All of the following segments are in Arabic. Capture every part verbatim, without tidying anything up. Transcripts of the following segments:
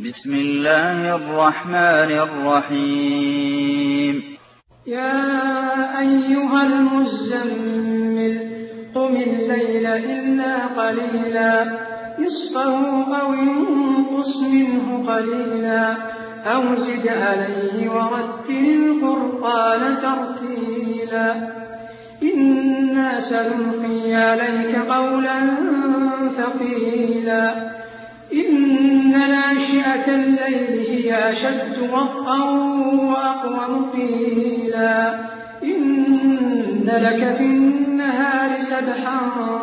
بسم الله الرحمن الرحيم. يا أيها المزمل قم الليل إلا قليلا نصفه أو انقص منه قليلا أو زد عليه ورتل القرآن ترتيلا إنا سنلقي عليك قولا ثقيلا إن ناشئة الليل هي أشد وطئا وأقوم قيلا إن لك في النهار سبحا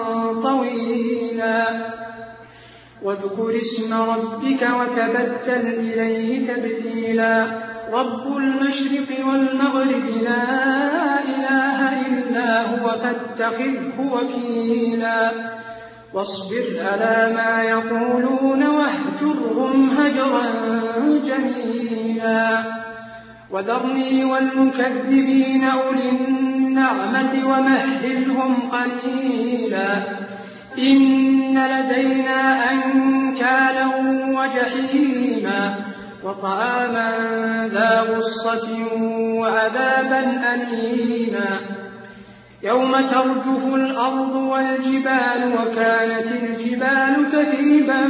طويلا واذكر اسم ربك وتبتل إليه تبتيلا رب المشرق والمغرب لا إله إلا هو فاتخذه وكيلا واصبر على ما يقولون واهجرهم هجرا جميلا وذرني والمكذبين أولي النعمة ومهلهم قليلا إن لدينا أنكالا وجحيما وطعاما ذا غصة وعذابا أليما يوم ترجف الأرض والجبال وكانت الجبال كثيبا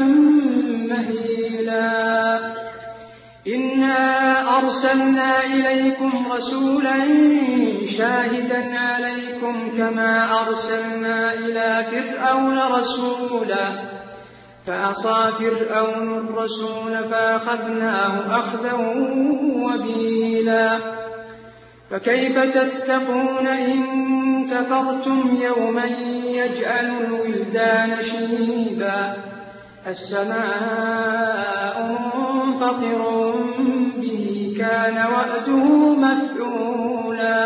مهيلا إنا أرسلنا إليكم رسولا شاهدا عليكم كما أرسلنا إلى فرعون رسولا فعصى فرعون الرسول فأخذناه أخذا وبيلا فكيف تتقون إن كفرتم يوما يجعل الولدان شيبا السماء منفطر به كان وعده مفعولا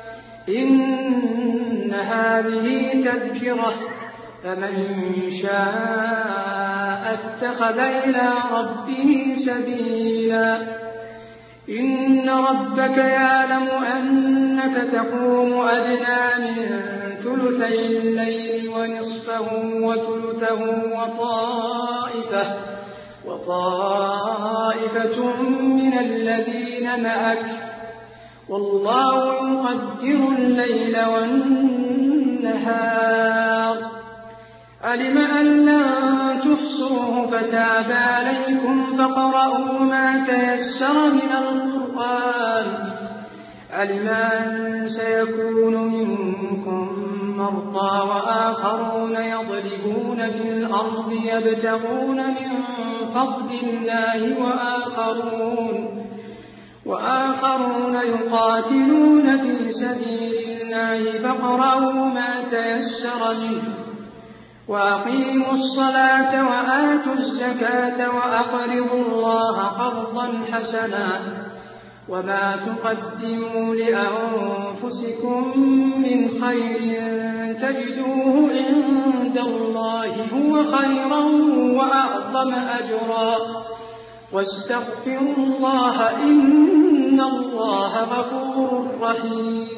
إن هذه تذكرة فمن شاء اتخذ إلى ربه سبيلا إن ربك يعلم أنك تقوم أدنى من ثلثي الليل ونصفه وثلثه وطائفة, وطائفة من الذين معك والله يقدر الليل والنهار علم أن لن تحصوه فتاب عليكم فاقرؤوا ما تيسر من القرآن علم أن سيكون منكم مرضى وآخرون يضربون في الأرض يبتغون من فضل الله وآخرون, وآخرون يقاتلون في سبيل الله فاقرؤوا ما تيسر منه وأقيموا الصلاة وآتوا الزكاة وأقرضوا الله قرضا حسنا وما تقدموا لأنفسكم من خير تجدوه عند الله هو خيرا وأعظم أجرا واستغفروا الله إن الله غفور رحيم.